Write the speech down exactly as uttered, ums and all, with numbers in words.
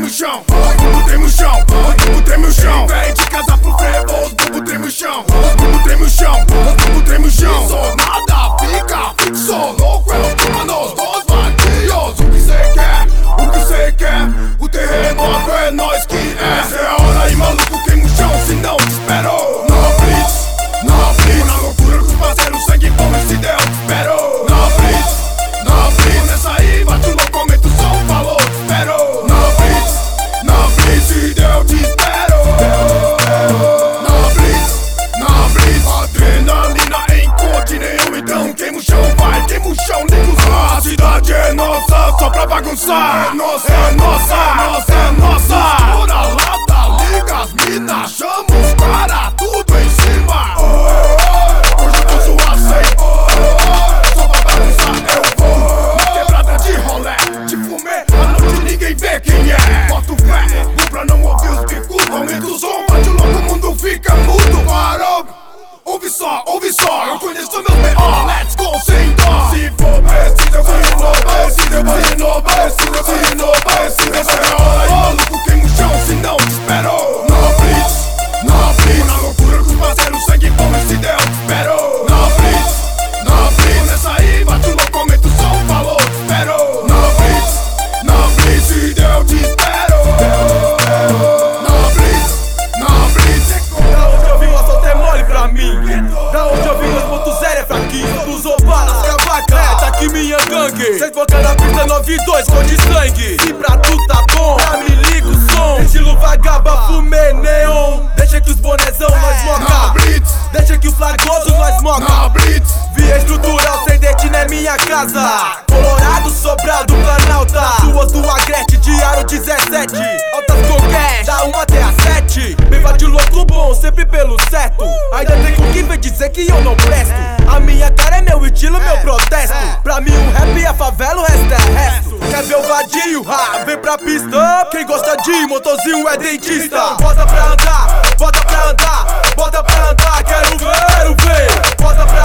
treme o chão, os bumbum treme o chão, os bumbum treme o chão. Vem de casa pro frevo, os bumbum treme o chão, os bumbum treme o chão, os bumbum treme o chão. Só nada fica fixo, louco é o mano dos bandidos. O que cê quer, o que cê quer, o terreno é nós que é. Essa é a hora aí, maluco, queima o chão, se não te esperou. Não blitz, não blitz, na loucura com os parceiros, sangue bom e se der, eu te espero. Não blitz, não blitz, nessa aí, bate o louco, aumenta o som, falou, te espero. Não blitz, não blitz, se der, eu te espero. Não blitz, não blitz, adrenalina em contineu, então queima o chão, vai, queima o chão, liga os raios. A cidade é nossa, só pra bagunçar. É nossa, é nossa, é nossa, é nossa. Estoura a lata, liga as minas, chama os cara, tudo em cima. Oh, oh, hoje eu tô suave, oh, oh, só pra bagunçar eu vou. Na quebrada de rolé, de fumê, à noite ninguém vê quem é. Bota o pé, e pra não ouvir os bicudos, aumenta o som, bate louco, o mundo fica mudo. Parou, ouve só, ouve só, eu conheço meus B O, let's go sem dó. Se for preciso eu vou inovar, se eu vou inovar, se eu vou inovar, se essa é a hora aí, maluco, queima o chão, se não te esperou. Não blitz, não blitz, na loucura com os parceiros, sangue bom e se der, eu te espero. Não blitz, não blitz, nessa aí, bate o louco, aumenta o som, falou, te espero. Não blitz, não blitz, se der, eu te espero. Não blitz, não blitz. Da onde eu vim, o assalto é mole pra mim. Da onde eu vim, dois ponto zero é fraquinho. Todos usou balas, cavaca, é, tá aqui minha gangue. Cês boca na pista nove e dois, cor de sangue. Se pra tu tá bom, já me liga o som. Estilo vagaba, fumê, neon. Deixa que os bonezão nós moca. Não blitz, Deixa que o flagoso nós moca. não blitz. Via estrutural, sem dente não é minha casa. Colorado, Sobral do Planalta. Suas do Agreste, diário dezessete. Altas com cash, da uma até a sete. Beba de louco bom, sempre pelo certo. Ainda tem com quem vem dizer que eu não presto. A minha cara é meu estilo, meu protesto. Pra mim o rap é a favela, o resto é resto. Quer ver o vadio? Ha, vem pra pista. Quem gosta de motorzinho é dentista. Bota pra andar, bota pra andar, bota pra andar. Quero ver, quero ver. Bota pra